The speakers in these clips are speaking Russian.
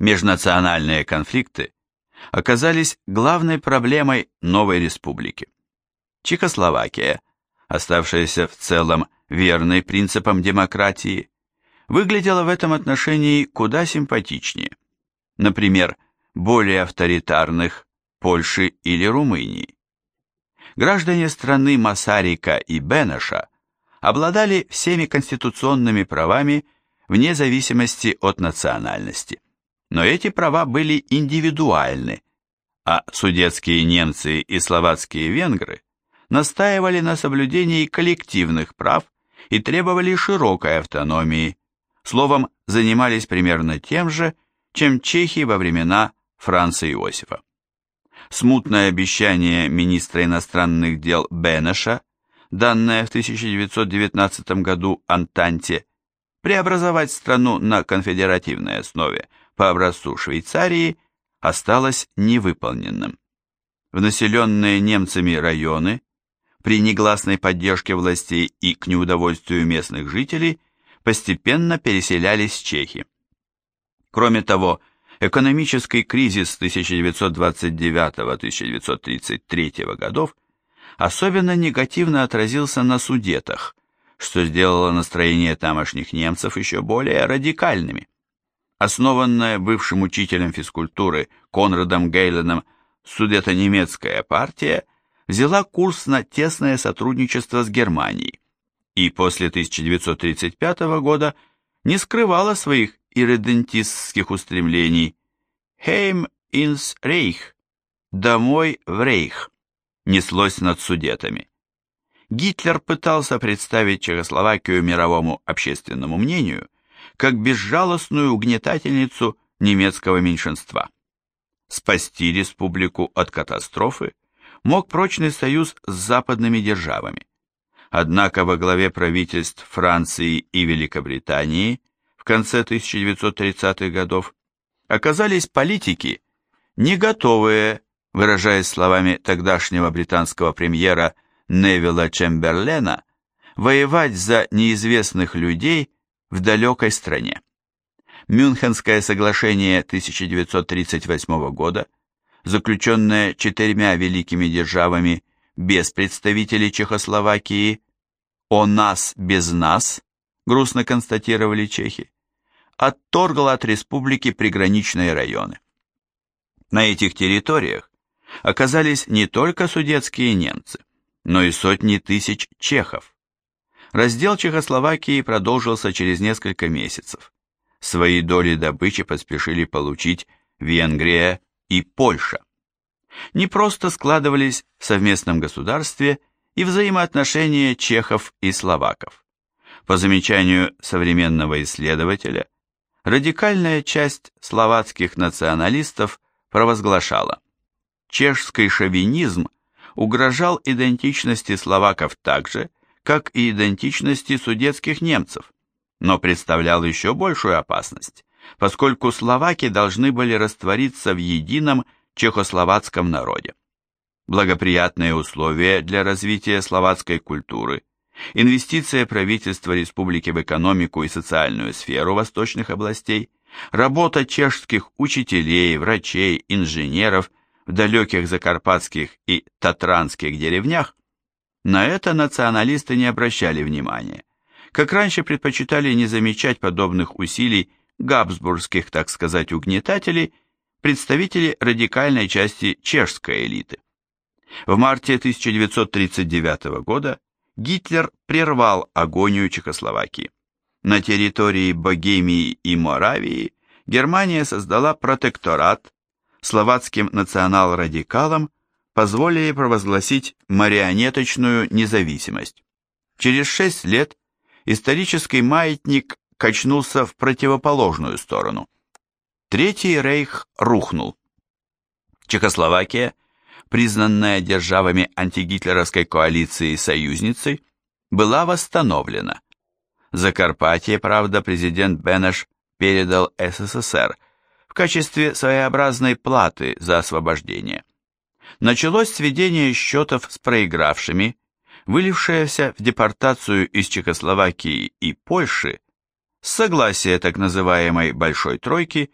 Межнациональные конфликты оказались главной проблемой новой республики. Чехословакия, оставшаяся в целом верной принципам демократии, выглядела в этом отношении куда симпатичнее. Например, более авторитарных Польши или Румынии. Граждане страны Масарика и Бенеша обладали всеми конституционными правами вне зависимости от национальности. Но эти права были индивидуальны, а судетские немцы и словацкие венгры настаивали на соблюдении коллективных прав и требовали широкой автономии, словом, занимались примерно тем же, чем чехи во времена Франца Иосифа. Смутное обещание министра иностранных дел Бенеша, данное в 1919 году Антанте, преобразовать страну на конфедеративной основе по образцу Швейцарии, осталось невыполненным. В населенные немцами районы, при негласной поддержке властей и к неудовольствию местных жителей, постепенно переселялись чехи. Кроме того, экономический кризис 1929-1933 годов особенно негативно отразился на Судетах, что сделало настроение тамошних немцев еще более радикальными. Основанная бывшим учителем физкультуры Конрадом Гейленом Судето-немецкая партия взяла курс на тесное сотрудничество с Германией и после 1935 года не скрывала своих ирредентистских устремлений. «Heim ins Reich» – «Домой в Рейх» неслось над Судетами. Гитлер пытался представить Чехословакию мировому общественному мнению как безжалостную угнетательницу немецкого меньшинства. Спасти республику от катастрофы мог прочный союз с западными державами. Однако во главе правительств Франции и Великобритании в конце 1930-х годов оказались политики, не готовые, выражаясь словами тогдашнего британского премьера Невилла Чемберлена, воевать за неизвестных людей в далекой стране. Мюнхенское соглашение 1938 года, заключенное 4 великими державами без представителей Чехословакии, «О нас без нас», грустно констатировали чехи, отторгло от республики приграничные районы. На этих территориях оказались не только судетские немцы, но и сотни тысяч чехов. Раздел Чехословакии продолжился через несколько месяцев. Свои доли добычи поспешили получить Венгрия и Польша. Не просто складывались в совместном государстве и взаимоотношения чехов и словаков. По замечанию современного исследователя, радикальная часть словацких националистов провозглашала: чешский шовинизм угрожал идентичности словаков так же, как и идентичности судетских немцев, но представлял еще большую опасность, поскольку словаки должны были раствориться в едином чехословацком народе. Благоприятные условия для развития словацкой культуры, инвестиция правительства республики в экономику и социальную сферу восточных областей, работа чешских учителей, врачей, инженеров в далеких закарпатских и татранских деревнях, на это националисты не обращали внимания, как раньше предпочитали не замечать подобных усилий габсбургских, так сказать, угнетателей, представители радикальной части чешской элиты. В марте 1939 года Гитлер прервал агонию Чехословакии. На территории Богемии и Моравии Германия создала протекторат, словацким национал-радикалам позволили провозгласить марионеточную независимость. Через 6 лет исторический маятник качнулся в противоположную сторону. Третий рейх рухнул. Чехословакия, признанная державами антигитлеровской коалиции союзницей, была восстановлена. Закарпатье, правда, президент Бенеш передал СССР в качестве своеобразной платы за освобождение. Началось сведение счетов с проигравшими, вылившееся в депортацию из Чехословакии и Польши с согласия так называемой «Большой тройки»,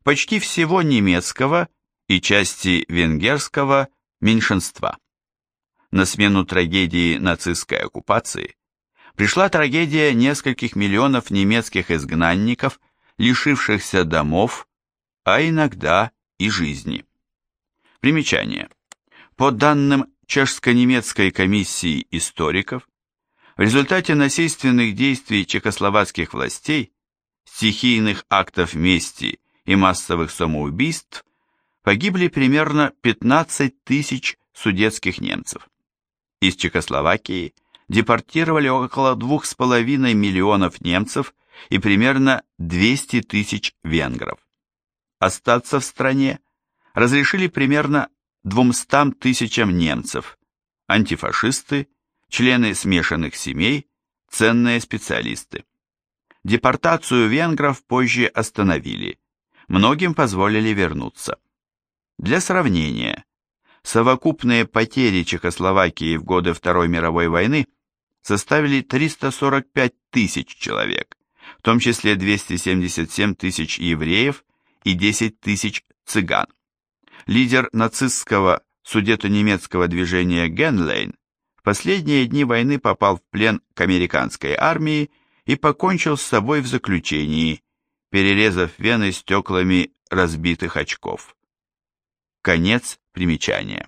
почти всего немецкого и части венгерского меньшинства. На смену трагедии нацистской оккупации пришла трагедия нескольких миллионов немецких изгнанников, лишившихся домов, а иногда и жизни. Примечание. По данным Чешско-немецкой комиссии историков, в результате насильственных действий чехословацких властей, стихийных актов мести и массовых самоубийств погибли примерно 15 тысяч судетских немцев. Из Чехословакии депортировали около 2,5 миллионов немцев и примерно 200 тысяч венгров. Остаться в стране разрешили примерно 200 тысячам немцев, антифашисты, члены смешанных семей, ценные специалисты. Депортацию венгров позже остановили, многим позволили вернуться. Для сравнения, совокупные потери Чехословакии в годы Второй мировой войны составили 345 тысяч человек, в том числе 277 тысяч евреев и 10 тысяч цыган. Лидер нацистского судето-немецкого движения Генлейн в последние дни войны попал в плен к американской армии и покончил с собой в заключении, перерезав вены стеклами разбитых очков. Конец примечания.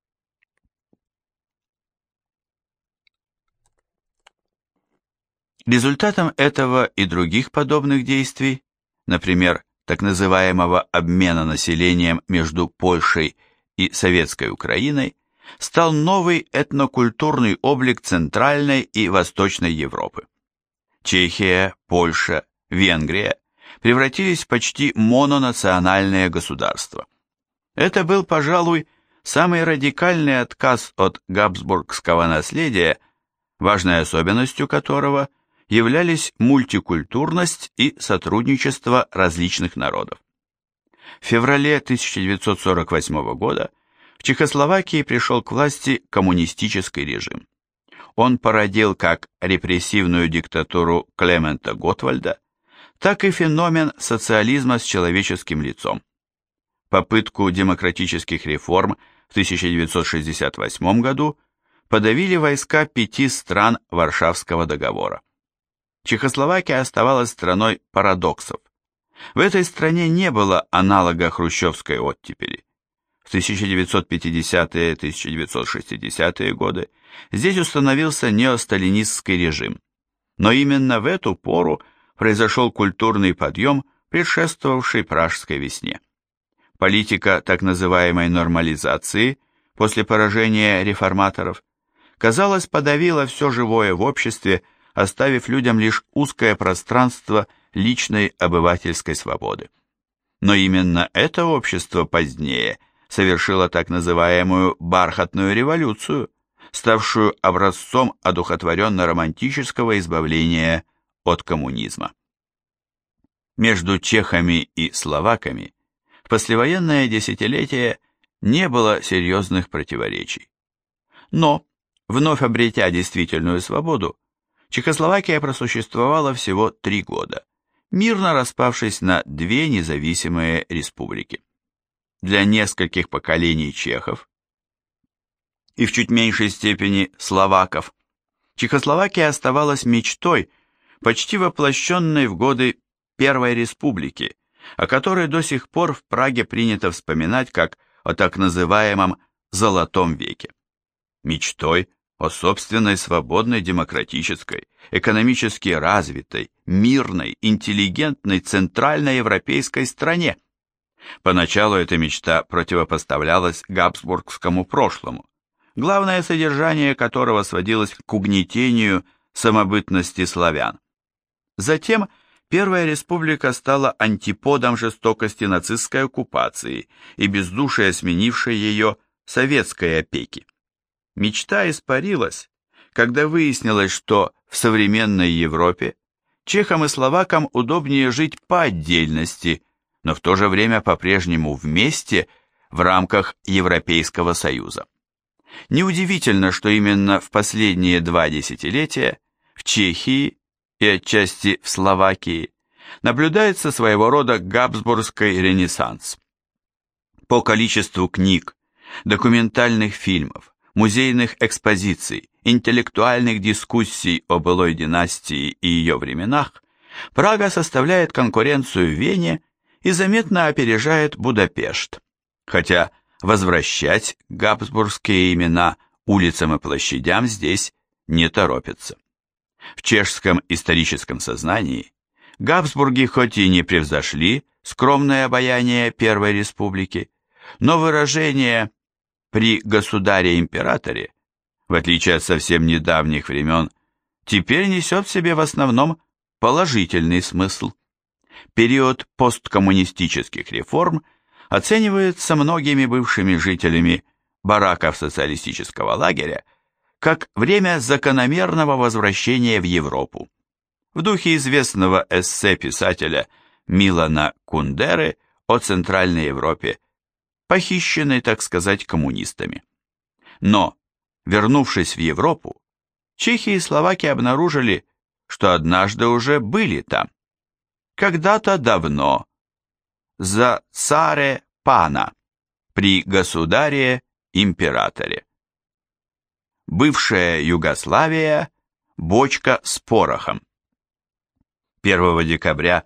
Результатом этого и других подобных действий, например, так называемого обмена населением между Польшей и Советской Украиной, стал новый этнокультурный облик Центральной и Восточной Европы. Чехия, Польша, Венгрия превратились в почти мононациональные государства. Это был, пожалуй, самый радикальный отказ от габсбургского наследия, важной особенностью которого являлись мультикультурность и сотрудничество различных народов. В феврале 1948 года в Чехословакии пришел к власти коммунистический режим. Он породил как репрессивную диктатуру Клемента Готвальда, так и феномен социализма с человеческим лицом. Попытку демократических реформ в 1968 году подавили войска 5 стран Варшавского договора. Чехословакия оставалась страной парадоксов. В этой стране не было аналога хрущевской оттепели. В 1950-1960-е годы здесь установился неосталинистский режим. Но именно в эту пору произошел культурный подъем, предшествовавший Пражской весне. Политика так называемой нормализации после поражения реформаторов, казалось, подавила все живое в обществе, оставив людям лишь узкое пространство личной обывательской свободы. Но именно это общество позднее совершило так называемую «бархатную революцию», ставшую образцом одухотворенно-романтического избавления от коммунизма. Между чехами и словаками в послевоенное десятилетие не было серьезных противоречий. Но, вновь обретя действительную свободу, Чехословакия просуществовала всего 3 года, мирно распавшись на 2 независимые республики. Для нескольких поколений чехов и в чуть меньшей степени словаков Чехословакия оставалась мечтой, почти воплощенной в годы Первой Республики, о которой до сих пор в Праге принято вспоминать как о так называемом «золотом веке». Мечтой о собственной свободной, демократической, экономически развитой, мирной, интеллигентной центральноевропейской стране. Поначалу эта мечта противопоставлялась габсбургскому прошлому, главное содержание которого сводилось к угнетению самобытности славян. Затем Первая Республика стала антиподом жестокости нацистской оккупации и бездушия сменившей ее советской опеки. Мечта испарилась, когда выяснилось, что в современной Европе чехам и словакам удобнее жить по отдельности, но в то же время по-прежнему вместе в рамках Европейского Союза. Неудивительно, что именно в последние 2 десятилетия в Чехии и отчасти в Словакии наблюдается своего рода габсбургский ренессанс. По количеству книг, документальных фильмов, музейных экспозиций, интеллектуальных дискуссий о былой династии и ее временах, Прага составляет конкуренцию Вене и заметно опережает Будапешт, хотя возвращать габсбургские имена улицам и площадям здесь не торопятся. В чешском историческом сознании Габсбурги хоть и не превзошли скромное обаяние Первой Республики, но выражение «при государе-императоре», в отличие от совсем недавних времен, теперь несет в себе в основном положительный смысл. Период посткоммунистических реформ оценивается многими бывшими жителями бараков социалистического лагеря как время закономерного возвращения в Европу. В духе известного эссе писателя Милана Кундеры о Центральной Европе, похищенной, так сказать, коммунистами. Но, вернувшись в Европу, чехи и словаки обнаружили, что однажды уже были там. Когда-то давно, за царе пана, при государе-императоре. Бывшая Югославия, бочка с порохом. 1 декабря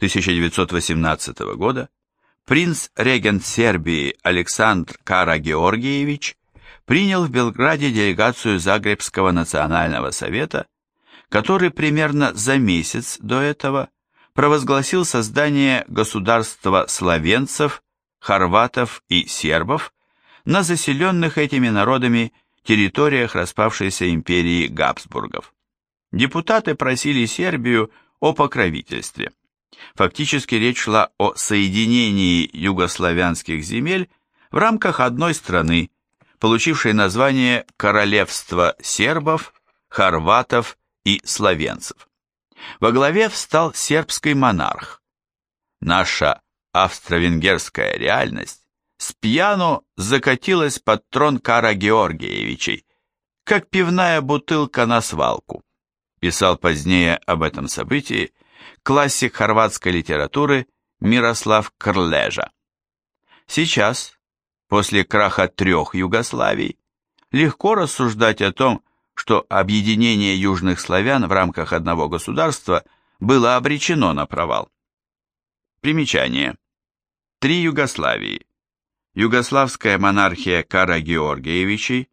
1918 года принц-регент Сербии Александр Карагеоргиевич принял в Белграде делегацию Загребского национального совета, который примерно за месяц до этого провозгласил создание государства словенцев, хорватов и сербов на заселенных этими народами территориях распавшейся империи Габсбургов. Депутаты просили Сербию о покровительстве. Фактически речь шла о соединении югославянских земель в рамках одной страны, получившей название Королевство сербов, хорватов и словенцев. Во главе встал сербский монарх. Наша австро-венгерская реальность спьяну закатилась под трон Карагеоргиевичей, как пивная бутылка на свалку, писал позднее об этом событии классик хорватской литературы Мирослав Крлежа. Сейчас, после краха 3 Югославий, легко рассуждать о том, что объединение южных славян в рамках одного государства было обречено на провал. Примечание. 3 Югославии. Югославская монархия Карагеоргиевичей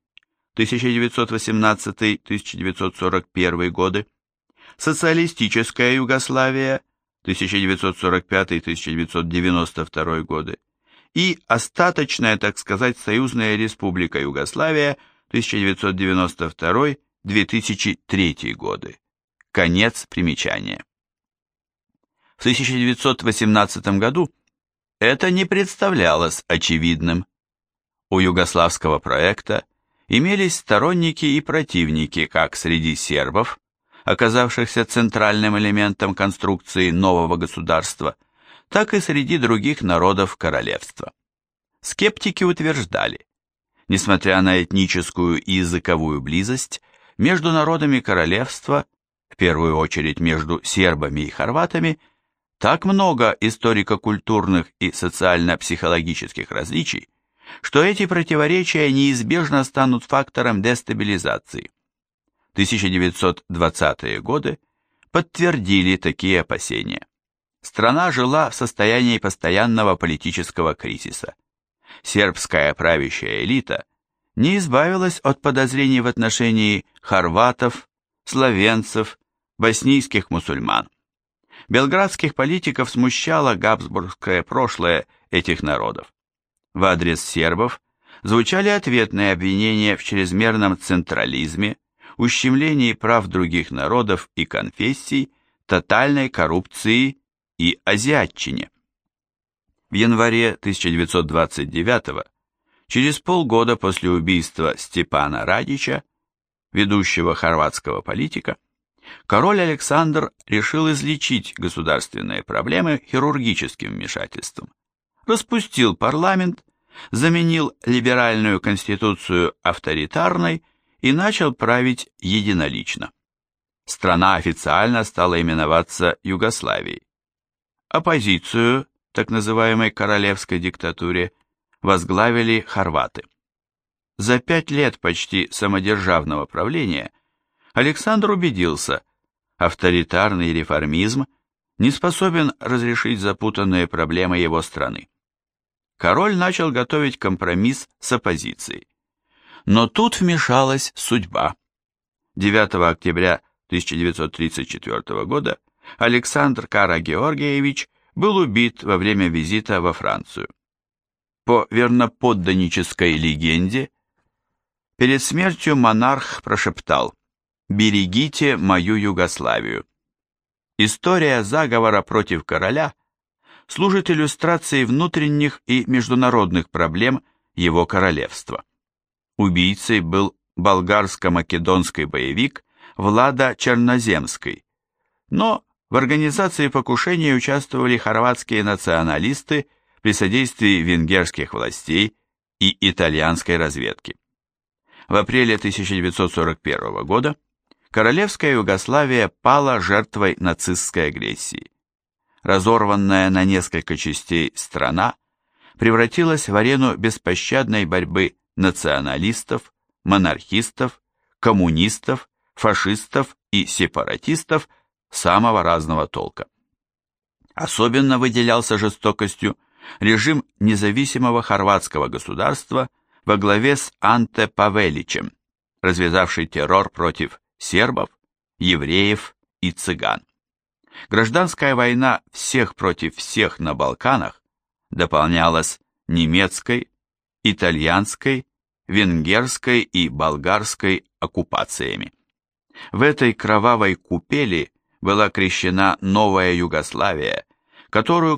1918-1941 годы, социалистическая Югославия 1945-1992 годы и остаточная, так сказать, союзная республика Югославия 1992-2003 годы. Конец примечания. В 1918 году это не представлялось очевидным. У югославского проекта имелись сторонники и противники как среди сербов, оказавшихся центральным элементом конструкции нового государства, так и среди других народов королевства. Скептики утверждали, несмотря на этническую и языковую близость, между народами королевства, в первую очередь между сербами и хорватами, так много историко-культурных и социально-психологических различий, что эти противоречия неизбежно станут фактором дестабилизации. 1920-е годы подтвердили такие опасения. Страна жила в состоянии постоянного политического кризиса. Сербская правящая элита не избавилась от подозрений в отношении хорватов, словенцев, боснийских мусульман. Белградских политиков смущало габсбургское прошлое этих народов. В адрес сербов звучали ответные обвинения в чрезмерном централизме, ущемлении прав других народов и конфессий, тотальной коррупции и азиатчине. В январе 1929 через полгода после убийства Степана Радича, ведущего хорватского политика, король Александр решил излечить государственные проблемы хирургическим вмешательством. Распустил парламент, заменил либеральную конституцию авторитарной и начал править единолично. Страна официально стала именоваться Югославией. Оппозицию, так называемой королевской диктатуре, возглавили хорваты. За 5 лет почти самодержавного правления Александр убедился, авторитарный реформизм не способен разрешить запутанные проблемы его страны. Король начал готовить компромисс с оппозицией. Но тут вмешалась судьба. 9 октября 1934 года Александр Кара-Георгиевич был убит во время визита во Францию. По верноподданнической легенде, перед смертью монарх прошептал: «Берегите мою Югославию». История заговора против короля служит иллюстрацией внутренних и международных проблем его королевства. Убийцей был болгарско-македонский боевик Влада Черноземский, но в организации покушения участвовали хорватские националисты при содействии венгерских властей и итальянской разведки. В апреле 1941 года королевская Югославия пала жертвой нацистской агрессии. Разорванная на несколько частей страна превратилась в арену беспощадной борьбы националистов, монархистов, коммунистов, фашистов и сепаратистов самого разного толка. Особенно выделялся жестокостью режим независимого хорватского государства во главе с Анте Павеличем, развязавший террор против сербов, евреев и цыган. Гражданская война всех против всех на Балканах дополнялась немецкой, итальянской, венгерской и болгарской оккупациями. В этой кровавой купели была крещена новая Югославия, которую к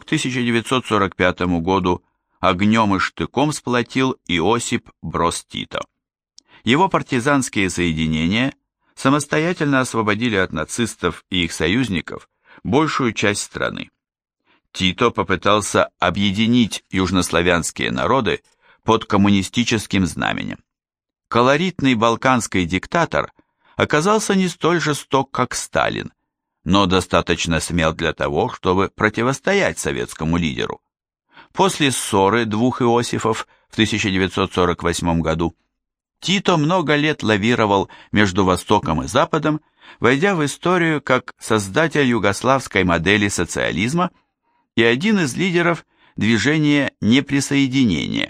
1945 году огнем и штыком сплотил Иосип Броз Тито. Его партизанские соединения самостоятельно освободили от нацистов и их союзников большую часть страны. Тито попытался объединить южнославянские народы под коммунистическим знаменем. Колоритный балканский диктатор оказался не столь жесток, как Сталин, но достаточно смел для того, чтобы противостоять советскому лидеру. После ссоры двух Иосифов в 1948 году Тито много лет лавировал между Востоком и Западом, войдя в историю как создатель югославской модели социализма и один из лидеров движения неприсоединения.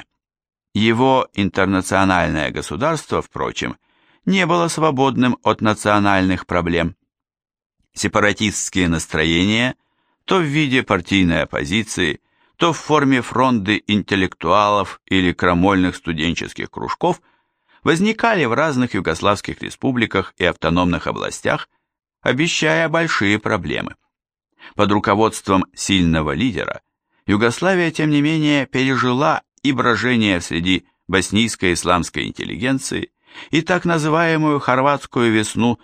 Его интернациональное государство, впрочем, не было свободным от национальных проблем. Сепаратистские настроения, то в виде партийной оппозиции, то в форме фронды интеллектуалов или крамольных студенческих кружков, возникали в разных югославских республиках и автономных областях, обещая большие проблемы. Под руководством сильного лидера Югославия, тем не менее, пережила и брожение среди боснийской исламской интеллигенции, и так называемую хорватскую весну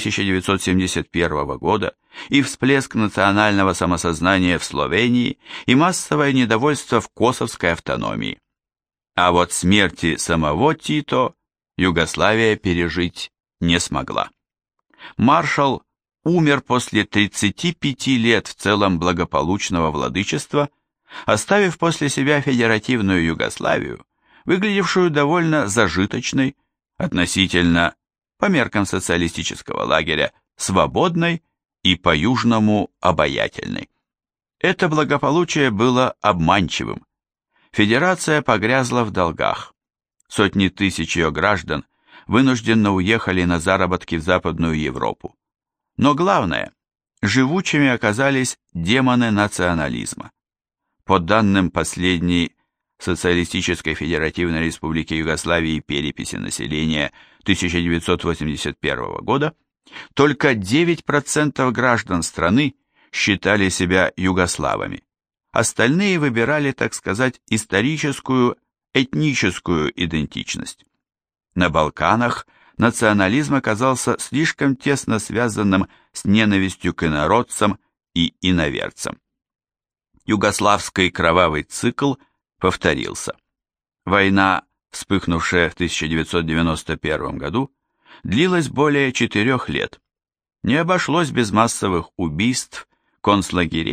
1971 года, и всплеск национального самосознания в Словении, и массовое недовольство в косовской автономии. А вот смерти самого Тито Югославия пережить не смогла. Маршал умер после 35 лет в целом благополучного владычества, оставив после себя федеративную Югославию, выглядевшую довольно зажиточной, относительно, по меркам социалистического лагеря, свободной и по-южному обаятельной. Это благополучие было обманчивым. Федерация погрязла в долгах. Сотни тысяч ее граждан вынужденно уехали на заработки в Западную Европу. Но главное, живучими оказались демоны национализма. По данным последней Социалистической Федеративной Республики Югославии переписи населения 1981 года, только 9% граждан страны считали себя югославами. Остальные выбирали, так сказать, историческую, этническую идентичность. На Балканах национализм оказался слишком тесно связанным с ненавистью к инородцам и иноверцам. Югославский кровавый цикл повторился. Война, вспыхнувшая в 1991 году, длилась более 4 лет. Не обошлось без массовых убийств, концлагерей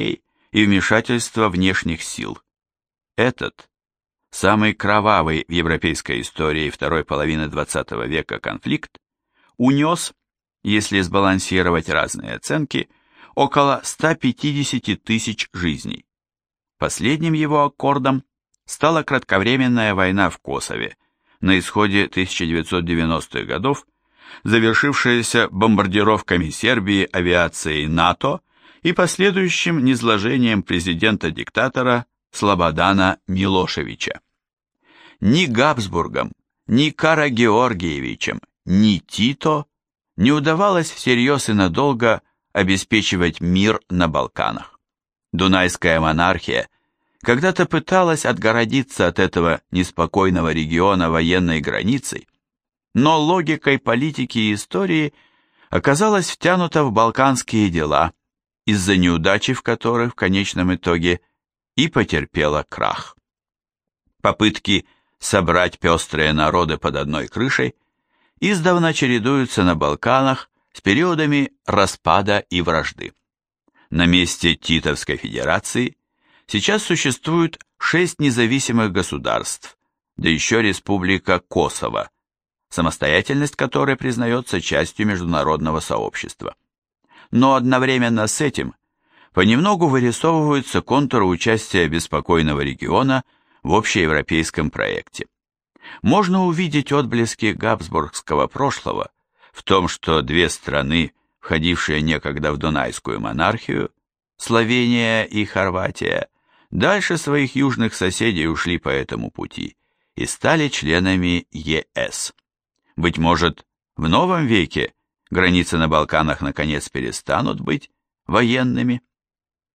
и вмешательства внешних сил. Этот, самый кровавый в европейской истории второй половины XX века конфликт, унес, если сбалансировать разные оценки, около 150 тысяч жизней. Последним его аккордом стала кратковременная война в Косове на исходе 1990-х годов, завершившаяся бомбардировками Сербии авиацией НАТО и последующим низложением президента-диктатора Слободана Милошевича. Ни Габсбургам, ни Карагеоргиевичам, ни Тито не удавалось всерьез и надолго обеспечивать мир на Балканах. Дунайская монархия когда-то пыталась отгородиться от этого неспокойного региона военной границей, но логикой политики и истории оказалась втянута в балканские дела, из-за неудачи в которых в конечном итоге и потерпела крах. Попытки собрать пестрые народы под одной крышей издавна чередуются на Балканах с периодами распада и вражды. На месте Титовской Федерации сейчас существует 6 независимых государств, да еще Республика Косово, самостоятельность которой признается частью международного сообщества. Но одновременно с этим понемногу вырисовываются контуры участия беспокойного региона в общеевропейском проекте. Можно увидеть отблески габсбургского прошлого в том, что две страны, входившие некогда в Дунайскую монархию, Словения и Хорватия, дальше своих южных соседей ушли по этому пути и стали членами ЕС. Быть может, в новом веке границы на Балканах наконец перестанут быть военными?